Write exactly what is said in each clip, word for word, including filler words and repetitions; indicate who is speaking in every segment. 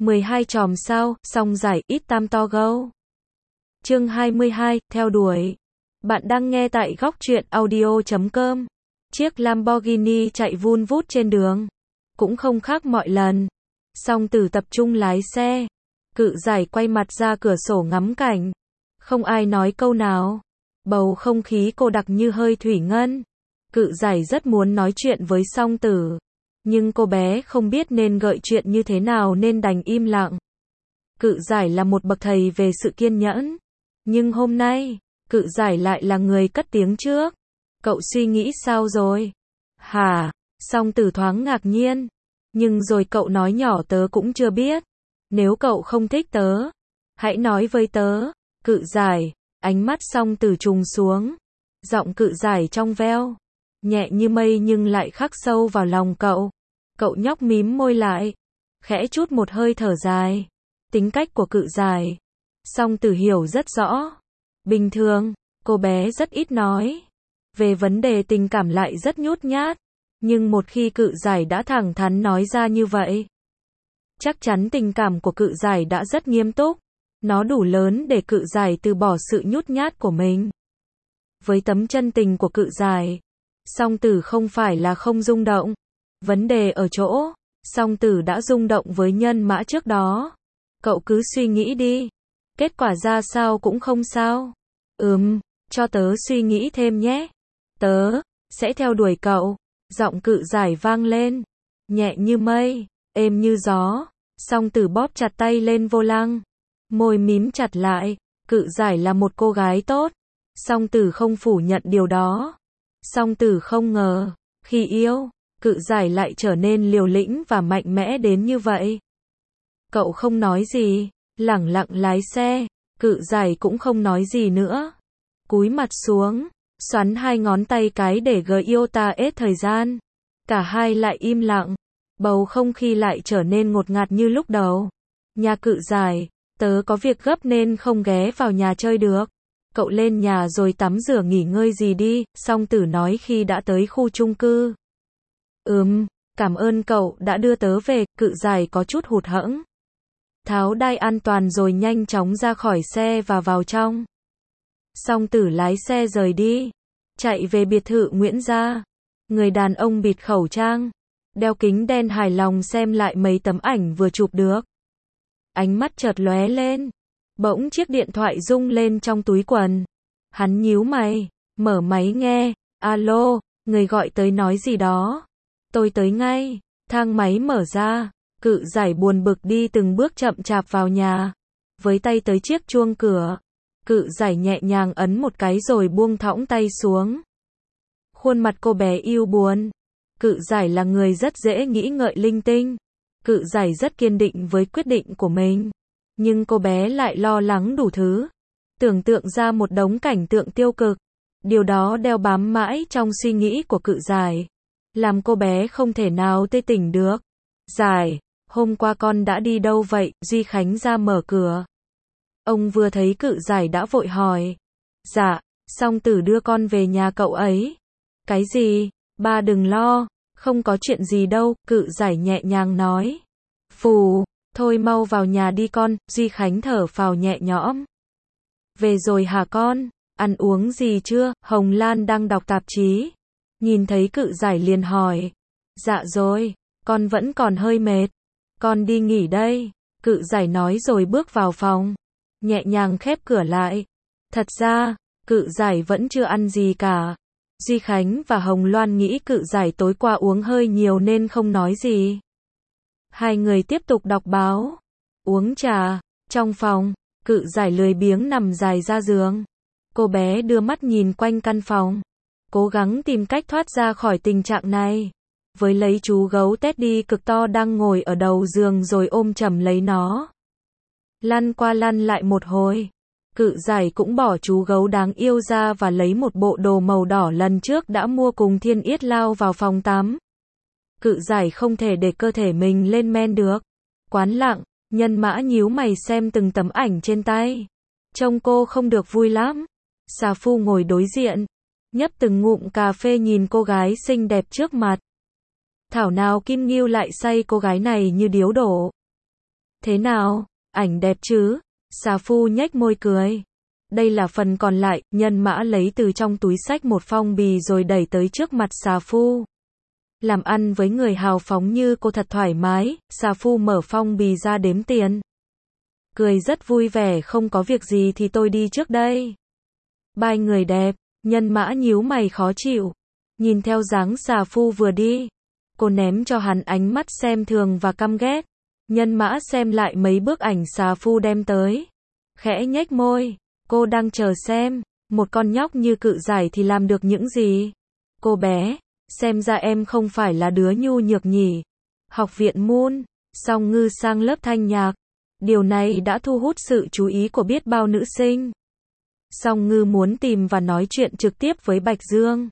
Speaker 1: mười hai chòm sao, song giải, ít tam to gâu. Chương hai mươi hai, theo đuổi. Bạn đang nghe tại góc truyện audio chấm com. Chiếc Lamborghini chạy vun vút trên đường. Cũng không khác mọi lần. Song Tử tập trung lái xe. Cự giải quay mặt ra cửa sổ ngắm cảnh. Không ai nói câu nào. Bầu không khí cô đặc như hơi thủy ngân. Cự giải rất muốn nói chuyện với Song Tử. Nhưng cô bé không biết nên gợi chuyện như thế nào nên đành im lặng. Cự giải là một bậc thầy về sự kiên nhẫn. Nhưng hôm nay, cự giải lại là người cất tiếng trước. Cậu suy nghĩ sao rồi? Hả? Song Tử thoáng ngạc nhiên. Nhưng rồi cậu nói nhỏ tớ cũng chưa biết. Nếu cậu không thích tớ, hãy nói với tớ. Cự giải, ánh mắt Song Tử trùng xuống. Giọng cự giải trong veo. Nhẹ như mây nhưng lại khắc sâu vào lòng cậu. Cậu nhóc mím môi lại. Khẽ chút một hơi thở dài. Tính cách của cự giải. Song Tử hiểu rất rõ. Bình thường, cô bé rất ít nói. Về vấn đề tình cảm lại rất nhút nhát. Nhưng một khi cự giải đã thẳng thắn nói ra như vậy, chắc chắn tình cảm của cự giải đã rất nghiêm túc. Nó đủ lớn để cự giải từ bỏ sự nhút nhát của mình. Với tấm chân tình của cự giải, Song Tử không phải là không rung động. Vấn đề ở chỗ, Song Tử đã rung động với nhân mã trước đó. Cậu cứ suy nghĩ đi. Kết quả ra sao cũng không sao. Ừm, cho tớ suy nghĩ thêm nhé. Tớ sẽ theo đuổi cậu. Giọng cự giải vang lên. Nhẹ như mây, êm như gió. Song Tử bóp chặt tay lên vô lăng. Môi mím chặt lại. Cự giải là một cô gái tốt. Song Tử không phủ nhận điều đó. Song Tử không ngờ, khi yêu, cự giải lại trở nên liều lĩnh và mạnh mẽ đến như vậy. Cậu không nói gì, lẳng lặng lái xe. Cự giải cũng không nói gì nữa. Cúi mặt xuống, xoắn hai ngón tay cái để gợi yêu ta hết thời gian. Cả hai lại im lặng. Bầu không khí lại trở nên ngột ngạt như lúc đầu. Nhà cự giải, tớ có việc gấp nên không ghé vào nhà chơi được. Cậu lên nhà rồi tắm rửa nghỉ ngơi gì đi, Song Tử nói khi đã tới khu chung cư. Ừm, cảm ơn cậu đã đưa tớ về, cự giải có chút hụt hẫng. Tháo đai an toàn rồi nhanh chóng ra khỏi xe và vào trong. Song Tử lái xe rời đi, chạy về biệt thự Nguyễn Gia. Người đàn ông bịt khẩu trang, đeo kính đen hài lòng xem lại mấy tấm ảnh vừa chụp được. Ánh mắt chợt lóe lên. Bỗng chiếc điện thoại rung lên trong túi quần. Hắn nhíu mày, mở máy nghe. Alo, người gọi tới nói gì đó. Tôi tới ngay. Thang máy mở ra. Cự giải buồn bực đi từng bước chậm chạp vào nhà. Với tay tới chiếc chuông cửa. Cự giải nhẹ nhàng ấn một cái rồi buông thõng tay xuống. Khuôn mặt cô bé yêu buồn. Cự giải là người rất dễ nghĩ ngợi linh tinh. Cự giải rất kiên định với quyết định của mình. Nhưng cô bé lại lo lắng đủ thứ. Tưởng tượng ra một đống cảnh tượng tiêu cực. Điều đó đeo bám mãi trong suy nghĩ của cự giải. Làm cô bé không thể nào tê tỉnh được. Giải, hôm qua con đã đi đâu vậy? Duy Khánh ra mở cửa. Ông vừa thấy cự giải đã vội hỏi. Dạ, Song Tử đưa con về nhà cậu ấy. Cái gì? Ba đừng lo, không có chuyện gì đâu, cự giải nhẹ nhàng nói. Phù. Thôi mau vào nhà đi con, Duy Khánh thở phào nhẹ nhõm. Về rồi hả con? Ăn uống gì chưa? Hồng Lan đang đọc tạp chí. Nhìn thấy cự giải liền hỏi. Dạ rồi, con vẫn còn hơi mệt. Con đi nghỉ đây. Cự giải nói rồi bước vào phòng. Nhẹ nhàng khép cửa lại. Thật ra, cự giải vẫn chưa ăn gì cả. Duy Khánh và Hồng Loan nghĩ cự giải tối qua uống hơi nhiều nên không nói gì. Hai người tiếp tục đọc báo, uống trà. Trong phòng, cự giải lười biếng nằm dài ra giường. Cô bé đưa mắt nhìn quanh căn phòng, cố gắng tìm cách thoát ra khỏi tình trạng này. Với lấy chú gấu Teddy cực to đang ngồi ở đầu giường rồi ôm chầm lấy nó. Lăn qua lăn lại một hồi. Cự giải cũng bỏ chú gấu đáng yêu ra và lấy một bộ đồ màu đỏ lần trước đã mua cùng Thiên Yết lao vào phòng tắm. Cự giải không thể để cơ thể mình lên men được. Quán lặng, nhân mã nhíu mày xem từng tấm ảnh trên tay. Trông cô không được vui lắm. Xà Phu ngồi đối diện, nhấp từng ngụm cà phê nhìn cô gái xinh đẹp trước mặt. Thảo nào Kim Ngưu lại say cô gái này như điếu đổ. Thế nào, ảnh đẹp chứ? Xà Phu nhếch môi cười. Đây là phần còn lại, Nhân Mã lấy từ trong túi xách một phong bì rồi đẩy tới trước mặt Xà Phu. Làm ăn với người hào phóng như cô thật thoải mái, Xà Phu mở phong bì ra đếm tiền. Cười rất vui vẻ, không có việc gì thì tôi đi trước đây. Bye người đẹp, Nhân Mã nhíu mày khó chịu. Nhìn theo dáng Xà Phu vừa đi. Cô ném cho hắn ánh mắt xem thường và căm ghét. Nhân Mã xem lại mấy bức ảnh Xà Phu đem tới. Khẽ nhếch môi. Cô đang chờ xem, một con nhóc như Cự Giải thì làm được những gì? Cô bé, xem ra em không phải là đứa nhu nhược nhỉ. Học viện Moon, Song Ngư sang lớp thanh nhạc. Điều này đã thu hút sự chú ý của biết bao nữ sinh. Song Ngư muốn tìm và nói chuyện trực tiếp với Bạch Dương.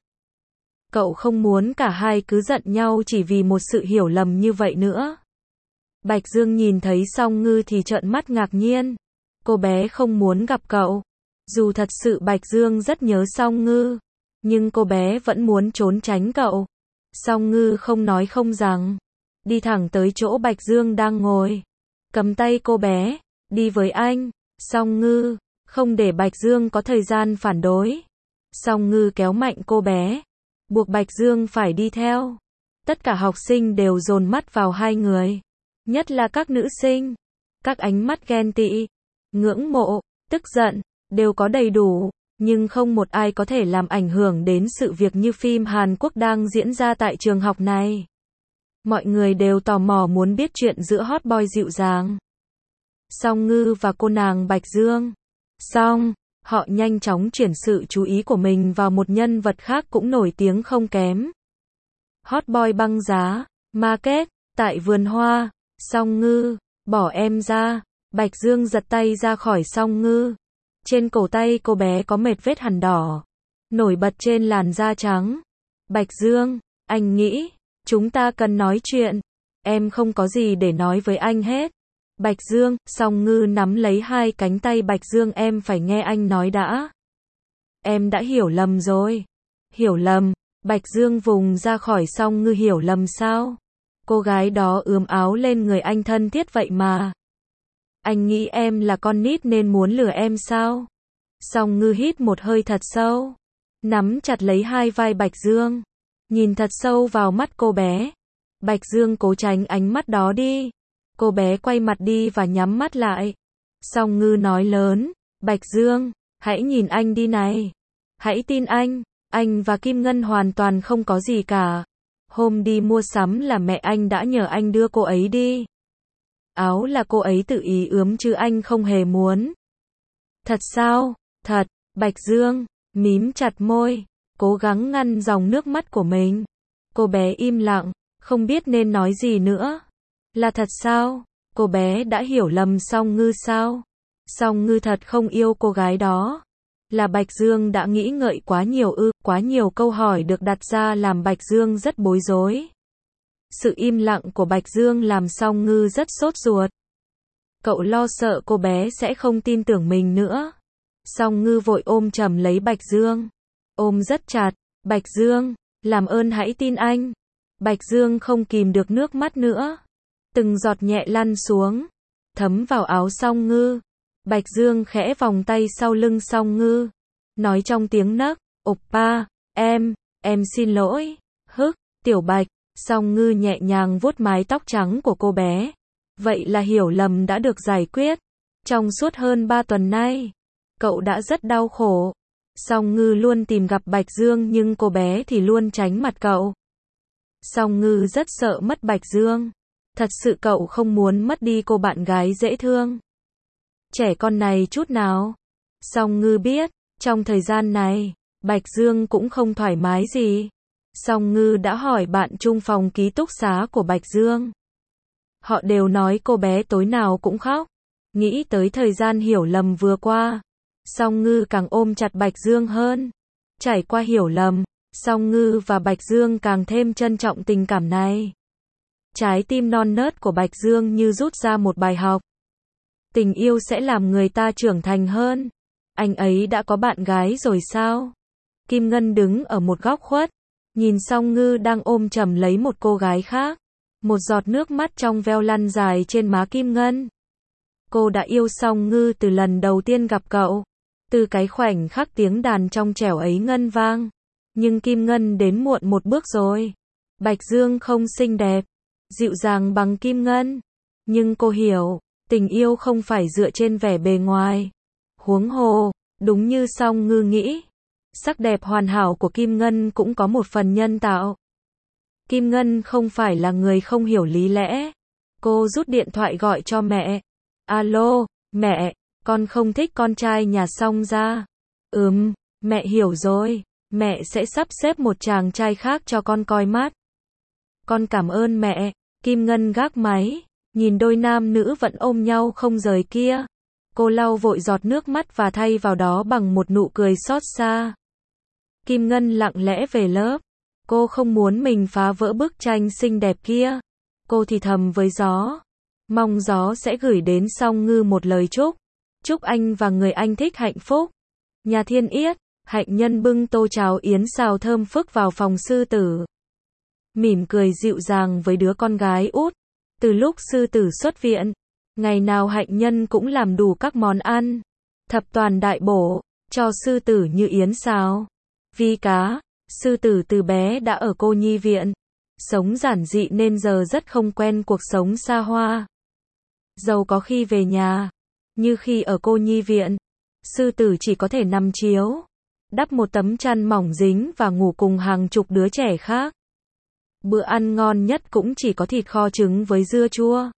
Speaker 1: Cậu không muốn cả hai cứ giận nhau chỉ vì một sự hiểu lầm như vậy nữa. Bạch Dương nhìn thấy Song Ngư thì trợn mắt ngạc nhiên. Cô bé không muốn gặp cậu. Dù thật sự Bạch Dương rất nhớ Song Ngư, nhưng cô bé vẫn muốn trốn tránh cậu. Song Ngư không nói không rằng, đi thẳng tới chỗ Bạch Dương đang ngồi, cầm tay cô bé, đi với anh. Song Ngư, không để Bạch Dương có thời gian phản đối. Song Ngư kéo mạnh cô bé, buộc Bạch Dương phải đi theo. Tất cả học sinh đều dồn mắt vào hai người, nhất là các nữ sinh. Các ánh mắt ghen tị, ngưỡng mộ, tức giận, đều có đầy đủ, nhưng không một ai có thể làm ảnh hưởng đến sự việc như phim Hàn Quốc đang diễn ra tại trường học này. Mọi người đều tò mò muốn biết chuyện giữa hot boy dịu dàng Song Ngư và cô nàng Bạch Dương. Xong, họ nhanh chóng chuyển sự chú ý của mình vào một nhân vật khác cũng nổi tiếng không kém. Hot boy băng giá, Market, tại vườn hoa. Song Ngư, bỏ em ra. Bạch Dương giật tay ra khỏi Song Ngư. Trên cổ tay cô bé có một vết hằn đỏ, nổi bật trên làn da trắng. Bạch Dương, anh nghĩ, chúng ta cần nói chuyện. Em không có gì để nói với anh hết. Bạch Dương, Song Ngư nắm lấy hai cánh tay Bạch Dương, em phải nghe anh nói đã. Em đã hiểu lầm rồi. Hiểu lầm? Bạch Dương vùng ra khỏi Song Ngư. Hiểu lầm sao? Cô gái đó ướm áo lên người anh thân thiết vậy mà. Anh nghĩ em là con nít nên muốn lừa em sao? Song Ngư hít một hơi thật sâu, nắm chặt lấy hai vai Bạch Dương, nhìn thật sâu vào mắt cô bé. Bạch Dương cố tránh ánh mắt đó đi. Cô bé quay mặt đi và nhắm mắt lại. Song Ngư nói lớn, Bạch Dương, hãy nhìn anh đi này. Hãy tin anh, anh và Kim Ngân hoàn toàn không có gì cả. Hôm đi mua sắm là mẹ anh đã nhờ anh đưa cô ấy đi. Áo là cô ấy tự ý ướm chứ anh không hề muốn. Thật sao? Thật. Bạch Dương mím chặt môi, cố gắng ngăn dòng nước mắt của mình. Cô bé im lặng, không biết nên nói gì nữa. Là thật sao? Cô bé đã hiểu lầm Song Ngư sao? Song Ngư thật không yêu cô gái đó. Là Bạch Dương đã nghĩ ngợi quá nhiều ư? Quá nhiều câu hỏi được đặt ra làm Bạch Dương rất bối rối. Sự im lặng của Bạch Dương làm Song Ngư rất sốt ruột. Cậu lo sợ cô bé sẽ không tin tưởng mình nữa. Song Ngư vội ôm chầm lấy Bạch Dương. Ôm rất chặt. Bạch Dương, làm ơn hãy tin anh. Bạch Dương không kìm được nước mắt nữa. Từng giọt nhẹ lăn xuống, thấm vào áo Song Ngư. Bạch Dương khẽ vòng tay sau lưng Song Ngư, nói trong tiếng nấc, "Oppa, em, em xin lỗi." "Hức, Tiểu Bạch." Song Ngư nhẹ nhàng vuốt mái tóc trắng của cô bé. Vậy là hiểu lầm đã được giải quyết. Trong suốt hơn ba tuần nay, cậu đã rất đau khổ. Song Ngư luôn tìm gặp Bạch Dương nhưng cô bé thì luôn tránh mặt cậu. Song Ngư rất sợ mất Bạch Dương. Thật sự cậu không muốn mất đi cô bạn gái dễ thương, trẻ con này chút nào. Song Ngư biết, trong thời gian này, Bạch Dương cũng không thoải mái gì. Song Ngư đã hỏi bạn chung phòng ký túc xá của Bạch Dương. Họ đều nói cô bé tối nào cũng khóc. Nghĩ tới thời gian hiểu lầm vừa qua, Song Ngư càng ôm chặt Bạch Dương hơn. Trải qua hiểu lầm, Song Ngư và Bạch Dương càng thêm trân trọng tình cảm này. Trái tim non nớt của Bạch Dương như rút ra một bài học. Tình yêu sẽ làm người ta trưởng thành hơn. Anh ấy đã có bạn gái rồi sao? Kim Ngân đứng ở một góc khuất, nhìn Song Ngư đang ôm chầm lấy một cô gái khác. Một giọt nước mắt trong veo lăn dài trên má Kim Ngân. Cô đã yêu Song Ngư từ lần đầu tiên gặp cậu. Từ cái khoảnh khắc tiếng đàn trong trẻo ấy ngân vang. Nhưng Kim Ngân đến muộn một bước rồi. Bạch Dương không xinh đẹp, dịu dàng bằng Kim Ngân. Nhưng cô hiểu, tình yêu không phải dựa trên vẻ bề ngoài. Huống hồ, đúng như Song Ngư nghĩ, sắc đẹp hoàn hảo của Kim Ngân cũng có một phần nhân tạo. Kim Ngân không phải là người không hiểu lý lẽ. Cô rút điện thoại gọi cho mẹ. Alo, mẹ, con không thích con trai nhà Song ra. Ừm, mẹ hiểu rồi, mẹ sẽ sắp xếp một chàng trai khác cho con coi mắt. Con cảm ơn mẹ. Kim Ngân gác máy, nhìn đôi nam nữ vẫn ôm nhau không rời kia. Cô lau vội giọt nước mắt và thay vào đó bằng một nụ cười xót xa. Kim Ngân lặng lẽ về lớp. Cô không muốn mình phá vỡ bức tranh xinh đẹp kia. Cô thì thầm với gió. Mong gió sẽ gửi đến Song Ngư một lời chúc. Chúc anh và người anh thích hạnh phúc. Nhà Thiên Yết, Hạnh Nhân bưng tô cháo yến xào thơm phức vào phòng Sư Tử. Mỉm cười dịu dàng với đứa con gái út. Từ lúc Sư Tử xuất viện, ngày nào Hạnh Nhân cũng làm đủ các món ăn. Thập toàn đại bổ, cho Sư Tử như yến xào, vi cá. Sư Tử từ bé đã ở cô nhi viện. Sống giản dị nên giờ rất không quen cuộc sống xa hoa. Dầu có khi về nhà, như khi ở cô nhi viện, Sư Tử chỉ có thể nằm chiếu, đắp một tấm chăn mỏng dính và ngủ cùng hàng chục đứa trẻ khác. Bữa ăn ngon nhất cũng chỉ có thịt kho trứng với dưa chua.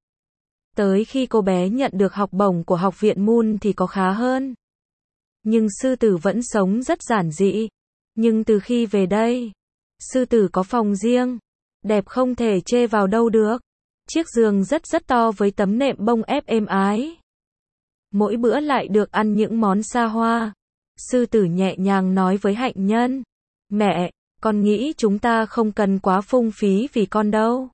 Speaker 1: Tới khi cô bé nhận được học bổng của học viện Moon thì có khá hơn. Nhưng Sư Tử vẫn sống rất giản dị. Nhưng từ khi về đây, Sư Tử có phòng riêng, đẹp không thể chê vào đâu được. Chiếc giường rất rất to với tấm nệm bông ép êm ái. Mỗi bữa lại được ăn những món xa hoa. Sư Tử nhẹ nhàng nói với Hạnh Nhân. Mẹ, con nghĩ chúng ta không cần quá phung phí vì con đâu.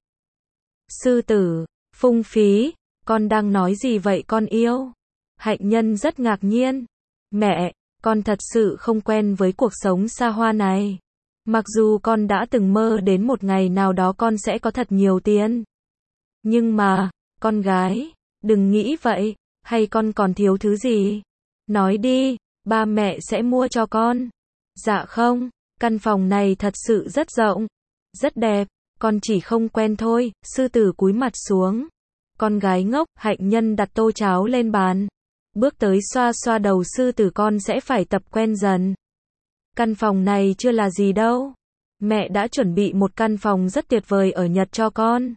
Speaker 1: Sư Tử, phung phí, con đang nói gì vậy con yêu? Hạnh Nhân rất ngạc nhiên. Mẹ, con thật sự không quen với cuộc sống xa hoa này. Mặc dù con đã từng mơ đến một ngày nào đó con sẽ có thật nhiều tiền. Nhưng mà, con gái, đừng nghĩ vậy, hay con còn thiếu thứ gì? Nói đi, ba mẹ sẽ mua cho con. Dạ không, căn phòng này thật sự rất rộng, rất đẹp, con chỉ không quen thôi. Sư Tử cúi mặt xuống. Con gái ngốc. Hạnh Nhân đặt tô cháo lên bàn. Bước tới xoa xoa đầu Sư Tử, con sẽ phải tập quen dần. Căn phòng này chưa là gì đâu. Mẹ đã chuẩn bị một căn phòng rất tuyệt vời ở Nhật cho con.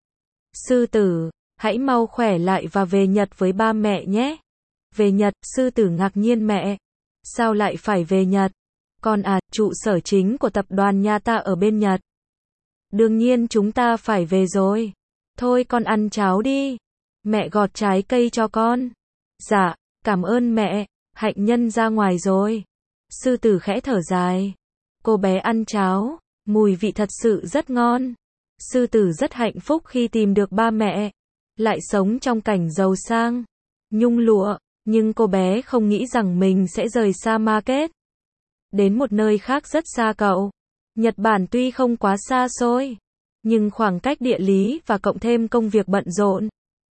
Speaker 1: Sư Tử, hãy mau khỏe lại và về Nhật với ba mẹ nhé. Về Nhật? Sư Tử ngạc nhiên. Mẹ, sao lại phải về Nhật? Con à, trụ sở chính của tập đoàn nhà ta ở bên Nhật. Đương nhiên chúng ta phải về rồi. Thôi con ăn cháo đi. Mẹ gọt trái cây cho con. Dạ, cảm ơn mẹ. Hạnh Nhân ra ngoài rồi. Sư Tử khẽ thở dài. Cô bé ăn cháo, mùi vị thật sự rất ngon. Sư Tử rất hạnh phúc khi tìm được ba mẹ, lại sống trong cảnh giàu sang, nhung lụa, nhưng cô bé không nghĩ rằng mình sẽ rời xa market, đến một nơi khác rất xa cậu. Nhật Bản tuy không quá xa xôi, nhưng khoảng cách địa lý và cộng thêm công việc bận rộn.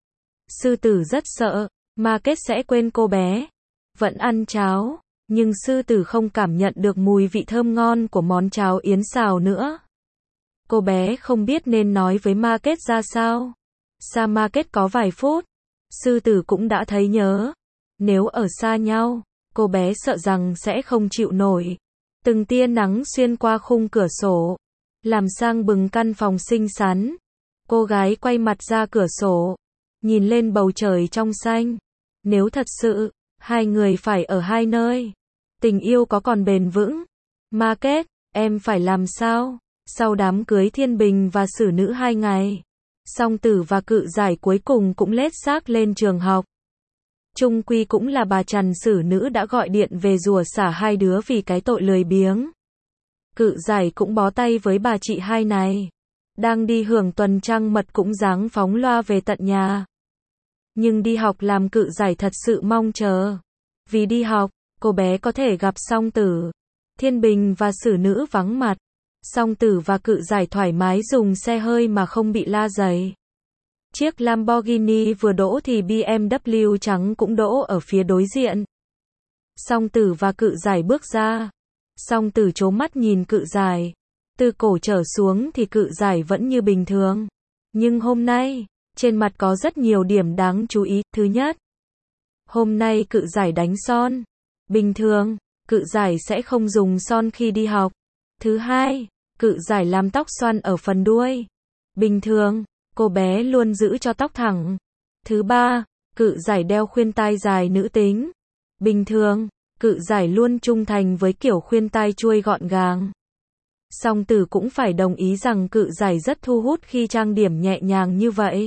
Speaker 1: Sư Tử rất sợ, market sẽ quên cô bé. Vẫn ăn cháo, nhưng Sư Tử không cảm nhận được mùi vị thơm ngon của món cháo yến xào nữa. Cô bé không biết nên nói với market ra sao. Xa market có vài phút, Sư Tử cũng đã thấy nhớ. Nếu ở xa nhau, cô bé sợ rằng sẽ không chịu nổi. Từng tia nắng xuyên qua khung cửa sổ, làm sang bừng căn phòng xinh xắn. Cô gái quay mặt ra cửa sổ, nhìn lên bầu trời trong xanh. Nếu thật sự, hai người phải ở hai nơi, tình yêu có còn bền vững? Market, em phải làm sao? Sau đám cưới Thiên Bình và Xử Nữ hai ngày, Song Tử và Cự Giải cuối cùng cũng lết xác lên trường học. Chung quy cũng là bà Trần Xử Nữ đã gọi điện về rủa xả hai đứa vì cái tội lười biếng. Cự Giải cũng bó tay với bà chị hai này. Đang đi hưởng tuần trăng mật cũng dáng phóng loa về tận nhà. Nhưng đi học làm Cự Giải thật sự mong chờ. Vì đi học, cô bé có thể gặp Song Tử. Thiên Bình và Xử Nữ vắng mặt. Song Tử và Cự Giải thoải mái dùng xe hơi mà không bị la giày. Chiếc Lamborghini vừa đỗ thì bê em vê trắng cũng đỗ ở phía đối diện. Song Tử và Cự Giải bước ra. Song Tử trố mắt nhìn Cự Giải. Từ cổ trở xuống thì Cự Giải vẫn như bình thường. Nhưng hôm nay, trên mặt có rất nhiều điểm đáng chú ý. Thứ nhất, hôm nay Cự Giải đánh son. Bình thường, Cự Giải sẽ không dùng son khi đi học. Thứ hai, Cự Giải làm tóc xoăn ở phần đuôi. Bình thường, cô bé luôn giữ cho tóc thẳng. Thứ ba, Cự Giải đeo khuyên tai dài nữ tính. Bình thường, Cự Giải luôn trung thành với kiểu khuyên tai chuôi gọn gàng. Song Tử cũng phải đồng ý rằng Cự Giải rất thu hút khi trang điểm nhẹ nhàng như vậy.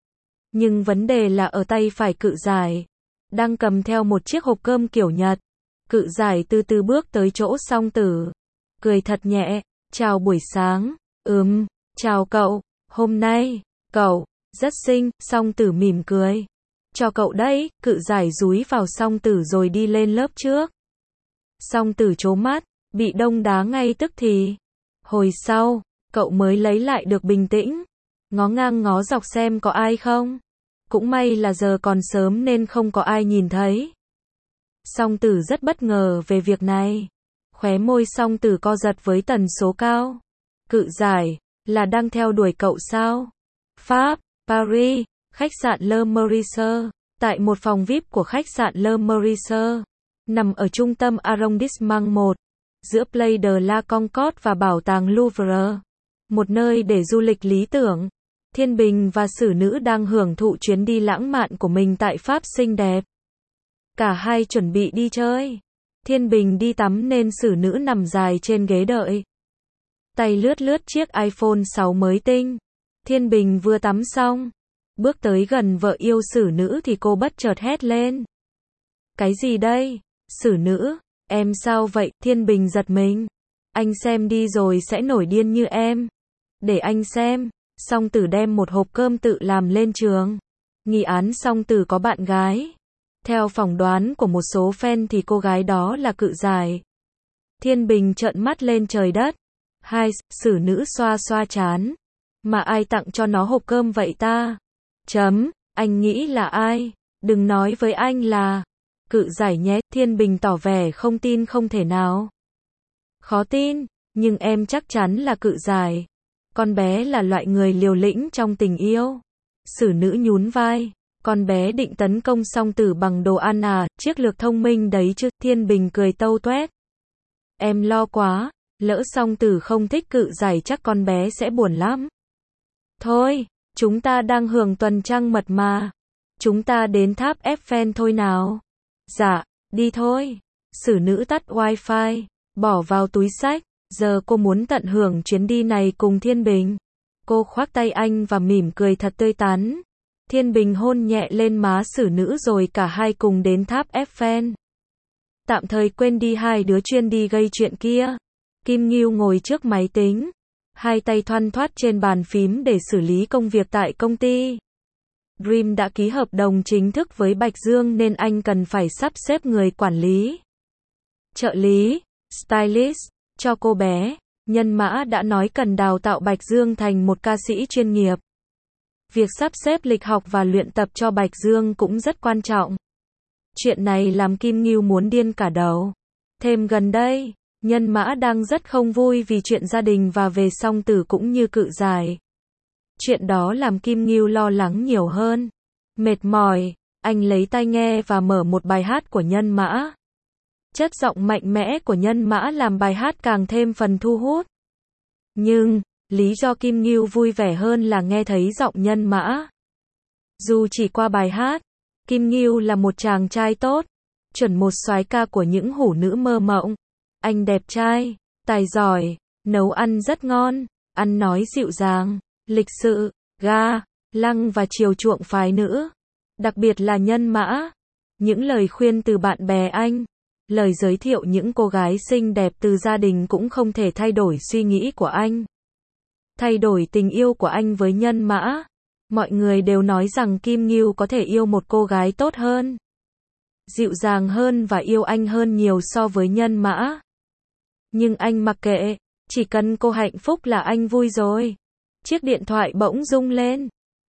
Speaker 1: Nhưng vấn đề là ở tay phải Cự Giải đang cầm theo một chiếc hộp cơm kiểu Nhật. Cự Giải từ từ bước tới chỗ Song Tử, cười thật nhẹ, chào buổi sáng, ừm, chào cậu, hôm nay, cậu, rất xinh. Song Tử mỉm cười. Cho cậu đấy. Cự Giải dúi vào Song Tử rồi đi lên lớp trước. Song Tử trố mắt, bị đông đá ngay tức thì. Hồi sau, cậu mới lấy lại được bình tĩnh, ngó ngang ngó dọc xem có ai không. Cũng may là giờ còn sớm nên không có ai nhìn thấy. Song Tử rất bất ngờ về việc này. Khóe môi Song Tử co giật với tần số cao. Cự Giải, là đang theo đuổi cậu sao? Pháp, Paris, khách sạn Le Meurice. Tại một phòng vi ai pi của khách sạn Le Meurice, nằm ở trung tâm arrondissement một, giữa Place de la Concorde và bảo tàng Louvre. Một nơi để du lịch lý tưởng. Thiên Bình và Sử Nữ đang hưởng thụ chuyến đi lãng mạn của mình tại Pháp xinh đẹp. Cả hai chuẩn bị đi chơi. Thiên Bình đi tắm nên Sử Nữ nằm dài trên ghế đợi. Tay lướt lướt chiếc iPhone sáu mới tinh. Thiên Bình vừa tắm xong, bước tới gần vợ yêu Sử Nữ thì cô bất chợt hét lên. Cái gì đây? Sử Nữ, em sao vậy? Thiên Bình giật mình. Anh xem đi rồi sẽ nổi điên như em. Để anh xem. Song Tử đem một hộp cơm tự làm lên trường. Nghi án Song Tử có bạn gái. Theo phỏng đoán của một số fan thì cô gái đó là Cự Giải. Thiên Bình trợn mắt lên trời đất. Hai, Sử Nữ xoa xoa trán. Mà ai tặng cho nó hộp cơm vậy ta? Chấm, anh nghĩ là ai? Đừng nói với anh là Cự Giải nhé. Thiên Bình tỏ vẻ không tin không thể nào. Khó tin, nhưng em chắc chắn là Cự Giải. Con bé là loại người liều lĩnh trong tình yêu. Sử Nữ nhún vai. Con bé định tấn công Song Tử bằng đồ ăn à, chiến lược thông minh đấy chứ. Thiên Bình cười tâu toét. Em lo quá, lỡ Song Tử không thích Cự Giải chắc con bé sẽ buồn lắm. Thôi, chúng ta đang hưởng tuần trăng mật mà. Chúng ta đến tháp Eiffel thôi nào. Dạ, đi thôi. Sử Nữ tắt wifi, bỏ vào túi xách. Giờ cô muốn tận hưởng chuyến đi này cùng Thiên Bình. Cô khoác tay anh và mỉm cười thật tươi tắn. Thiên Bình hôn nhẹ lên má Sử Nữ rồi cả hai cùng đến tháp Eiffel. Tạm thời quên đi hai đứa chuyên đi gây chuyện kia. Kim Ngưu ngồi trước máy tính, hai tay thoăn thoắt trên bàn phím để xử lý công việc tại công ty. Dream đã ký hợp đồng chính thức với Bạch Dương nên anh cần phải sắp xếp người quản lý, trợ lý, stylist cho cô bé. Nhân Mã đã nói cần đào tạo Bạch Dương thành một ca sĩ chuyên nghiệp. Việc sắp xếp lịch học và luyện tập cho Bạch Dương cũng rất quan trọng. Chuyện này làm Kim Ngưu muốn điên cả đầu. Thêm gần đây, Nhân Mã đang rất không vui vì chuyện gia đình và về Song Tử cũng như Cự Giải. Chuyện đó làm Kim Ngưu lo lắng nhiều hơn. Mệt mỏi, anh lấy tai nghe và mở một bài hát của Nhân Mã. Chất giọng mạnh mẽ của Nhân Mã làm bài hát càng thêm phần thu hút. Nhưng, lý do Kim Ngưu vui vẻ hơn là nghe thấy giọng Nhân Mã. Dù chỉ qua bài hát, Kim Ngưu là một chàng trai tốt, chuẩn một soái ca của những hủ nữ mơ mộng. Anh đẹp trai, tài giỏi, nấu ăn rất ngon, ăn nói dịu dàng, lịch sự, ga, lăng và chiều chuộng phái nữ. Đặc biệt là Nhân Mã. Những lời khuyên từ bạn bè anh, lời giới thiệu những cô gái xinh đẹp từ gia đình cũng không thể thay đổi suy nghĩ của anh. Thay đổi tình yêu của anh với Nhân Mã. Mọi người đều nói rằng Kim Ngưu có thể yêu một cô gái tốt hơn, dịu dàng hơn và yêu anh hơn nhiều so với Nhân Mã. Nhưng anh mặc kệ, chỉ cần cô hạnh phúc là anh vui rồi. Chiếc điện thoại bỗng rung lên.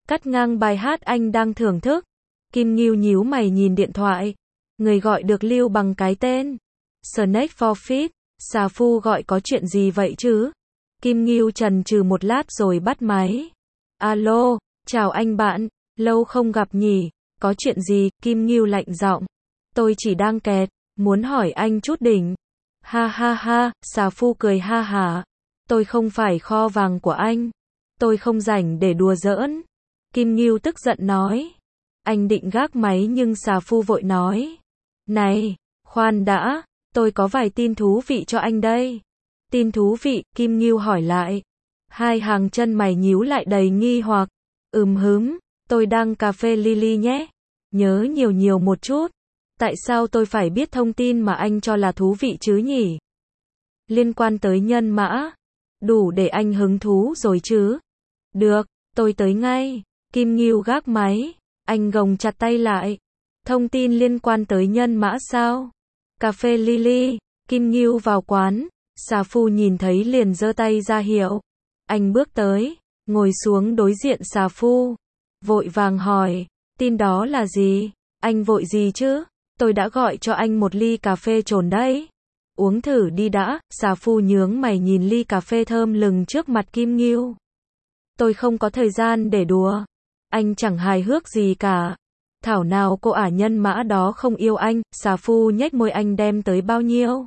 Speaker 1: Cắt ngang bài hát anh đang thưởng thức. Kim Ngưu nhíu mày nhìn điện thoại. Người gọi được lưu bằng cái tên Snake for Fit. Xà Phu gọi có chuyện gì vậy chứ? Kim Ngưu chần chừ một lát rồi bắt máy. Alo, chào anh bạn, lâu không gặp nhỉ, có chuyện gì? Kim Ngưu lạnh giọng. Tôi chỉ đang kẹt, muốn hỏi anh chút đỉnh. Ha ha ha, Xà Phu cười ha hả. Tôi không phải kho vàng của anh. Tôi không rảnh để đùa giỡn. Kim Ngưu tức giận nói. Anh định gác máy nhưng Xà Phu vội nói. Này, khoan đã, tôi có vài tin thú vị cho anh đây. Tin thú vị? Kim Ngưu hỏi lại. Hai hàng chân mày nhíu lại đầy nghi hoặc. Ừm hứm, tôi đang cà phê Lily nhé. Nhớ nhiều nhiều một chút. Tại sao tôi phải biết thông tin mà anh cho là thú vị chứ nhỉ? Liên quan tới nhân mã. Đủ để anh hứng thú rồi chứ? Được, tôi tới ngay. Kim Ngưu gác máy. Anh gồng chặt tay lại. Thông tin liên quan tới nhân mã sao? Cà phê Lily. Kim Ngưu vào quán. Xà Phu nhìn thấy liền giơ tay ra hiệu. Anh bước tới, ngồi xuống đối diện Xà Phu. Vội vàng hỏi, tin đó là gì? Anh vội gì chứ? Tôi đã gọi cho anh một ly cà phê trồn đấy. Uống thử đi đã. Xà Phu nhướng mày nhìn ly cà phê thơm lừng trước mặt Kim Ngưu. Tôi không có thời gian để đùa. Anh chẳng hài hước gì cả. Thảo nào cô ả nhân mã đó không yêu anh. Xà Phu nhếch môi. Anh đem tới bao nhiêu?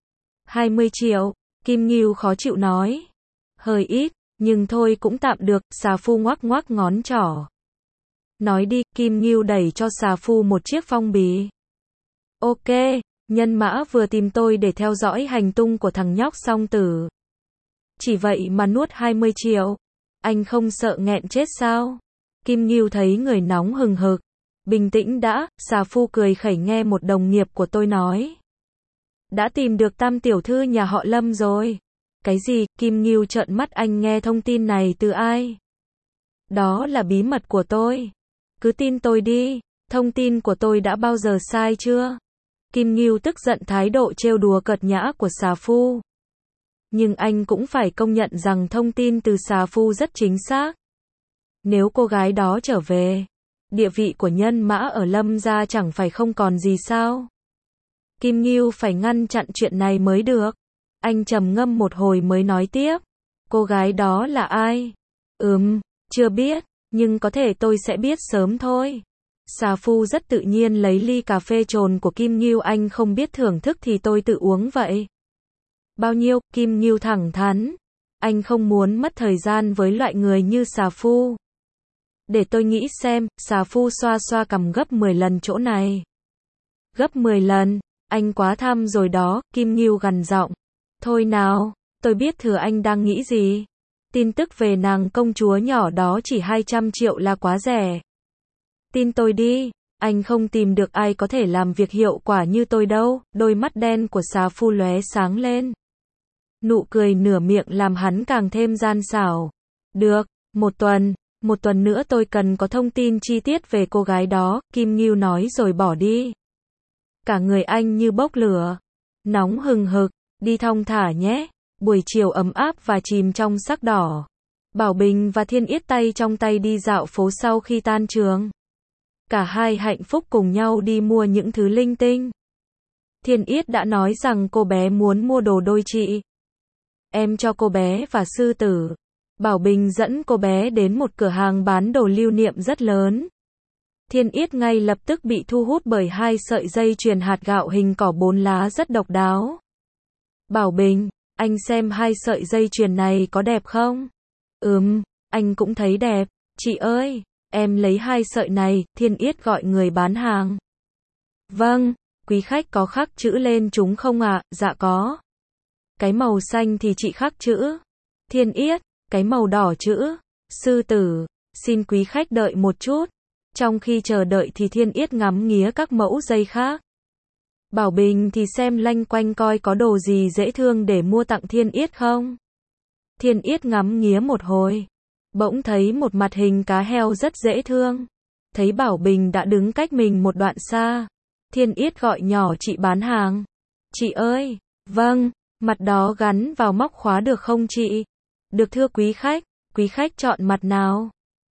Speaker 1: hai mươi triệu. Kim Ngưu khó chịu nói. Hơi ít, nhưng thôi cũng tạm được. Xà Phu ngoắc ngoắc ngón trỏ. Nói đi. Kim Ngưu đẩy cho Xà Phu một chiếc phong bì. Ok, nhân mã vừa tìm tôi để theo dõi hành tung của thằng nhóc Song Tử. Chỉ vậy mà nuốt hai mươi triệu. Anh không sợ nghẹn chết sao? Kim Ngưu thấy người nóng hừng hực. Bình tĩnh đã. Xà Phu cười khẩy. Nghe một đồng nghiệp của tôi nói. Đã tìm được tam tiểu thư nhà họ Lâm rồi. Cái gì? Kim Ngưu trợn mắt. Anh nghe thông tin này từ ai? Đó là bí mật của tôi. Cứ tin tôi đi. Thông tin của tôi đã bao giờ sai chưa? Kim Ngưu tức giận thái độ trêu đùa cợt nhã của Xà Phu. Nhưng anh cũng phải công nhận rằng thông tin từ Xà Phu rất chính xác. Nếu cô gái đó trở về, địa vị của nhân mã ở Lâm gia chẳng phải không còn gì sao? Kim Ngưu phải ngăn chặn chuyện này mới được. Anh trầm ngâm một hồi mới nói tiếp. Cô gái đó là ai? Ừm, chưa biết, nhưng có thể tôi sẽ biết sớm thôi. Xà Phu rất tự nhiên lấy ly cà phê trồn của Kim Ngưu. Anh không biết thưởng thức thì tôi tự uống vậy. Bao nhiêu? Kim Ngưu thẳng thắn. Anh không muốn mất thời gian với loại người như Xà Phu. Để tôi nghĩ xem. Xà Phu xoa xoa cằm. Gấp mười lần chỗ này. Gấp mười lần? Anh quá tham rồi đó. Kim Ngưu gằn giọng. Thôi nào, tôi biết thừa anh đang nghĩ gì. Tin tức về nàng công chúa nhỏ đó chỉ hai trăm triệu là quá rẻ. Tin tôi đi, anh không tìm được ai có thể làm việc hiệu quả như tôi đâu. Đôi mắt đen của Xà Phu lóe sáng lên. Nụ cười nửa miệng làm hắn càng thêm gian xảo. Được, một tuần, một tuần nữa tôi cần có thông tin chi tiết về cô gái đó. Kim Ngưu nói rồi bỏ đi. Cả người anh như bốc lửa. Nóng hừng hực, đi thong thả nhé. Buổi chiều ấm áp và chìm trong sắc đỏ. Bảo Bình và Thiên Yết tay trong tay đi dạo phố sau khi tan trường. Cả hai hạnh phúc cùng nhau đi mua những thứ linh tinh. Thiên Yết đã nói rằng cô bé muốn mua đồ đôi chị. Em cho cô bé và sư tử. Bảo Bình dẫn cô bé đến một cửa hàng bán đồ lưu niệm rất lớn. Thiên Yết ngay lập tức bị thu hút bởi hai sợi dây chuyền hạt gạo hình cỏ bốn lá rất độc đáo. Bảo Bình, anh xem hai sợi dây chuyền này có đẹp không? Ừm, anh cũng thấy đẹp. Chị ơi, em lấy hai sợi này. Thiên Yết gọi người bán hàng. Vâng, quý khách có khắc chữ lên chúng không ạ? À? Dạ có. Cái màu xanh thì chị khắc chữ. Thiên Yết, cái màu đỏ chữ. Sư tử, xin quý khách đợi một chút. Trong khi chờ đợi thì Thiên Yết ngắm nghía các mẫu dây khác. Bảo Bình thì xem lanh quanh coi có đồ gì dễ thương để mua tặng Thiên Yết không. Thiên Yết ngắm nghía một hồi. Bỗng thấy một mặt hình cá heo rất dễ thương. Thấy Bảo Bình đã đứng cách mình một đoạn xa. Thiên Yết gọi nhỏ chị bán hàng. Chị ơi, vâng, mặt đó gắn vào móc khóa được không chị? Được thưa quý khách, quý khách chọn mặt nào?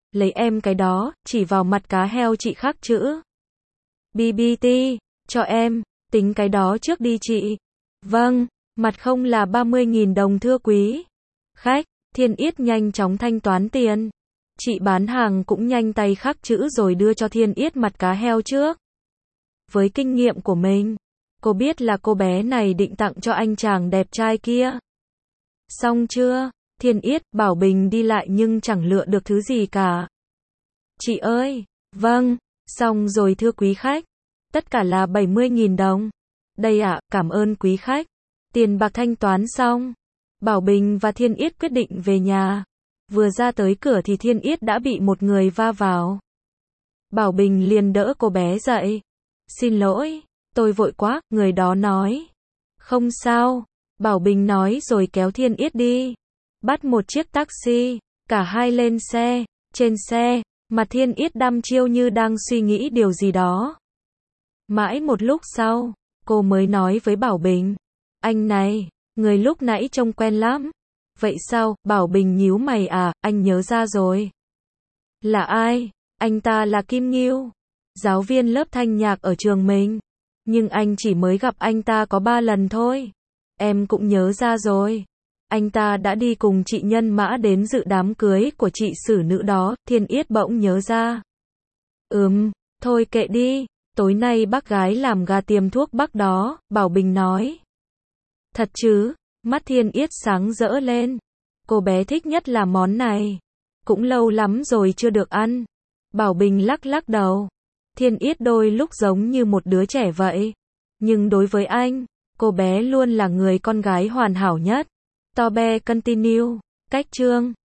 Speaker 1: Lấy em cái đó, chỉ vào mặt cá heo chị khắc chữ bê bê tê, cho em, tính cái đó trước đi chị. Vâng, mặt không là ba mươi nghìn đồng thưa quý khách. Thiên Yết nhanh chóng thanh toán tiền. Chị bán hàng cũng nhanh tay khắc chữ rồi đưa cho Thiên Yết mặt cá heo trước. Với kinh nghiệm của mình, cô biết là cô bé này định tặng cho anh chàng đẹp trai kia. Xong chưa? Thiên Yết, Bảo Bình đi lại nhưng chẳng lựa được thứ gì cả. Chị ơi, vâng, xong rồi thưa quý khách. Tất cả là bảy mươi nghìn đồng. Đây ạ, à, cảm ơn quý khách. Tiền bạc thanh toán xong. Bảo Bình và Thiên Yết quyết định về nhà. Vừa ra tới cửa thì Thiên Yết đã bị một người va vào. Bảo Bình liền đỡ cô bé dậy. Xin lỗi, tôi vội quá, người đó nói. Không sao, Bảo Bình nói rồi kéo Thiên Yết đi. Bắt một chiếc taxi, cả hai lên xe. Trên xe, mặt Thiên Yết đăm chiêu như đang suy nghĩ điều gì đó. Mãi một lúc sau, cô mới nói với Bảo Bình. Anh này, người lúc nãy trông quen lắm. Vậy sao? Bảo Bình nhíu mày à, anh nhớ ra rồi. Là ai? Anh ta là Kim Ngưu, giáo viên lớp thanh nhạc ở trường mình. Nhưng anh chỉ mới gặp anh ta có ba lần thôi. Em cũng nhớ ra rồi. Anh ta đã đi cùng chị Nhân Mã đến dự đám cưới của chị xử nữ đó. Thiên Yết bỗng nhớ ra. Ừm, thôi kệ đi. Tối nay bác gái làm gà tiềm thuốc bắc đó, Bảo Bình nói. Thật chứ? Mắt Thiên Yết sáng rỡ lên. Cô bé thích nhất là món này. Cũng lâu lắm rồi chưa được ăn. Bảo Bình lắc lắc đầu. Thiên Yết đôi lúc giống như một đứa trẻ vậy. Nhưng đối với anh, cô bé luôn là người con gái hoàn hảo nhất. Tobe continue. Cách chương